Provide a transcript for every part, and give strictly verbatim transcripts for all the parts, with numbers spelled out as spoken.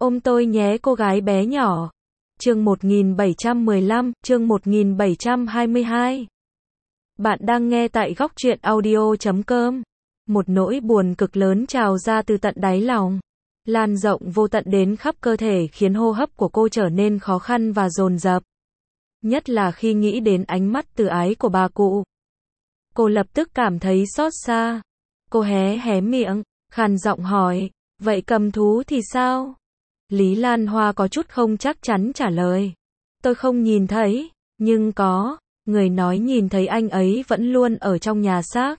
Ôm tôi nhé cô gái bé nhỏ. Chương một nghìn bảy trăm mười lăm, chương một nghìn bảy trăm hai mươi hai. Bạn đang nghe tại góc truyện audio chấm com. Một nỗi buồn cực lớn trào ra từ tận đáy lòng, lan rộng vô tận đến khắp cơ thể khiến hô hấp của cô trở nên khó khăn và dồn dập. Nhất là khi nghĩ đến ánh mắt từ ái của bà cụ. Cô lập tức cảm thấy xót xa. Cô hé hé miệng, khàn giọng hỏi, vậy cầm thú thì sao? Lý Lan Hoa có chút không chắc chắn trả lời. Tôi không nhìn thấy, nhưng có, người nói nhìn thấy anh ấy vẫn luôn ở trong nhà xác.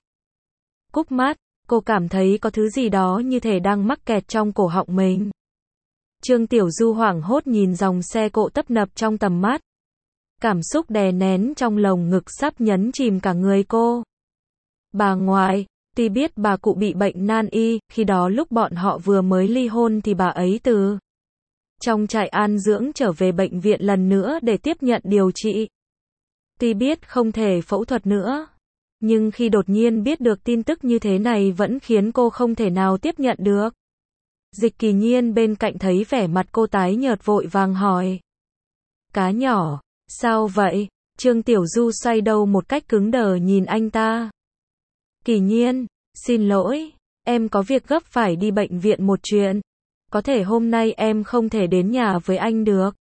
Cúp mắt, cô cảm thấy có thứ gì đó như thể đang mắc kẹt trong cổ họng mình. Trương Tiểu Du hoảng hốt nhìn dòng xe cộ tấp nập trong tầm mắt. Cảm xúc đè nén trong lồng ngực sắp nhấn chìm cả người cô. Bà ngoại, tuy biết bà cụ bị bệnh nan y, khi đó lúc bọn họ vừa mới ly hôn thì bà ấy từ trong trại an dưỡng trở về bệnh viện lần nữa để tiếp nhận điều trị. Tuy biết không thể phẫu thuật nữa, nhưng khi đột nhiên biết được tin tức như thế này vẫn khiến cô không thể nào tiếp nhận được. Dịch Kỳ Nhiên bên cạnh thấy vẻ mặt cô tái nhợt vội vàng hỏi. Cá nhỏ, sao vậy? Trương Tiểu Du xoay đầu một cách cứng đờ nhìn anh ta. Kỳ Nhiên, xin lỗi, em có việc gấp phải đi bệnh viện một chuyện. Có thể hôm nay em không thể đến nhà với anh được.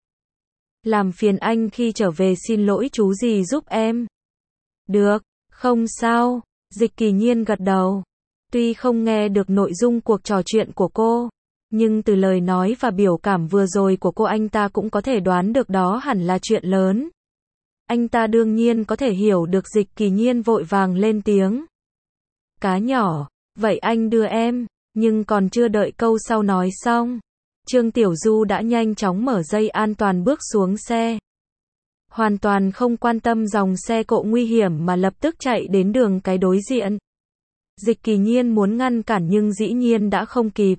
Làm phiền anh khi trở về xin lỗi chú gì giúp em. Được, không sao, Dịch Kỳ Nhiên gật đầu. Tuy không nghe được nội dung cuộc trò chuyện của cô, nhưng từ lời nói và biểu cảm vừa rồi của cô anh ta cũng có thể đoán được đó hẳn là chuyện lớn. Anh ta đương nhiên có thể hiểu được. Dịch Kỳ Nhiên vội vàng lên tiếng. Cá nhỏ, vậy anh đưa em, nhưng còn chưa đợi câu sau nói xong, Trương Tiểu Du đã nhanh chóng mở dây an toàn bước xuống xe. Hoàn toàn không quan tâm dòng xe cộ nguy hiểm mà lập tức chạy đến đường cái đối diện. Dịch Kỳ Nhiên muốn ngăn cản nhưng dĩ nhiên đã không kịp.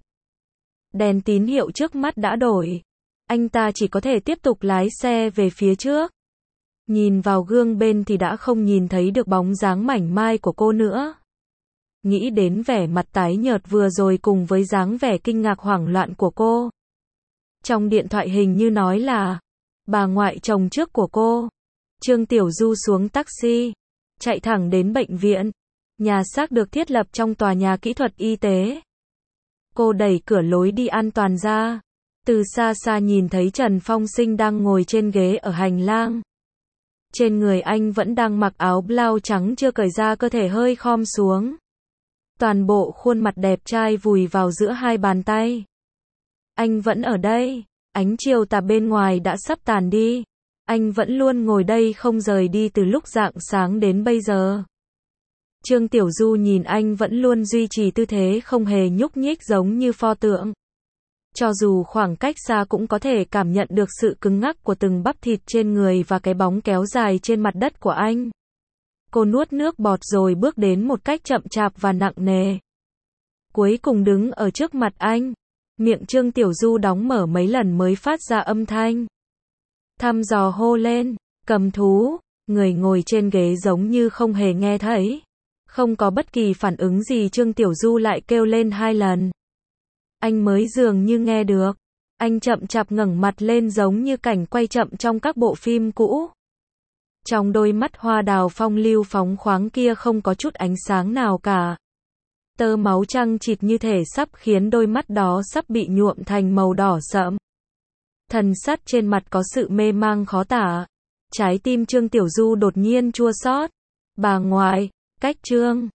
Đèn tín hiệu trước mắt đã đổi. Anh ta chỉ có thể tiếp tục lái xe về phía trước. Nhìn vào gương bên thì đã không nhìn thấy được bóng dáng mảnh mai của cô nữa. Nghĩ đến vẻ mặt tái nhợt vừa rồi cùng với dáng vẻ kinh ngạc hoảng loạn của cô. Trong điện thoại hình như nói là bà ngoại chồng trước của cô. Trương Tiểu Du xuống taxi, chạy thẳng đến bệnh viện. Nhà xác được thiết lập trong tòa nhà kỹ thuật y tế. Cô đẩy cửa lối đi an toàn ra. Từ xa xa nhìn thấy Trần Phong Sinh đang ngồi trên ghế ở hành lang. Trên người anh vẫn đang mặc áo blau trắng chưa cởi ra, cơ thể hơi khom xuống. Toàn bộ khuôn mặt đẹp trai vùi vào giữa hai bàn tay. Anh vẫn ở đây. Ánh chiều tà bên ngoài đã sắp tàn đi. Anh vẫn luôn ngồi đây không rời đi từ lúc rạng sáng đến bây giờ. Trương Tiểu Du nhìn anh vẫn luôn duy trì tư thế không hề nhúc nhích giống như pho tượng. Cho dù khoảng cách xa cũng có thể cảm nhận được sự cứng ngắc của từng bắp thịt trên người và cái bóng kéo dài trên mặt đất của anh. Cô nuốt nước bọt rồi bước đến một cách chậm chạp và nặng nề. Cuối cùng đứng ở trước mặt anh. Miệng Trương Tiểu Du đóng mở mấy lần mới phát ra âm thanh. Thăm dò hô lên, cầm thú. Người ngồi trên ghế giống như không hề nghe thấy. Không có bất kỳ phản ứng gì, Trương Tiểu Du lại kêu lên hai lần. Anh mới dường như nghe được. Anh chậm chạp ngẩng mặt lên giống như cảnh quay chậm trong các bộ phim cũ. Trong đôi mắt hoa đào phong lưu phóng khoáng kia không có chút ánh sáng nào cả. Tơ máu chăng chịt như thể sắp khiến đôi mắt đó sắp bị nhuộm thành màu đỏ sẫm. Thần sắc trên mặt có sự mê mang khó tả. Trái tim Trương Tiểu Du đột nhiên chua xót. Bà ngoại, cách Trương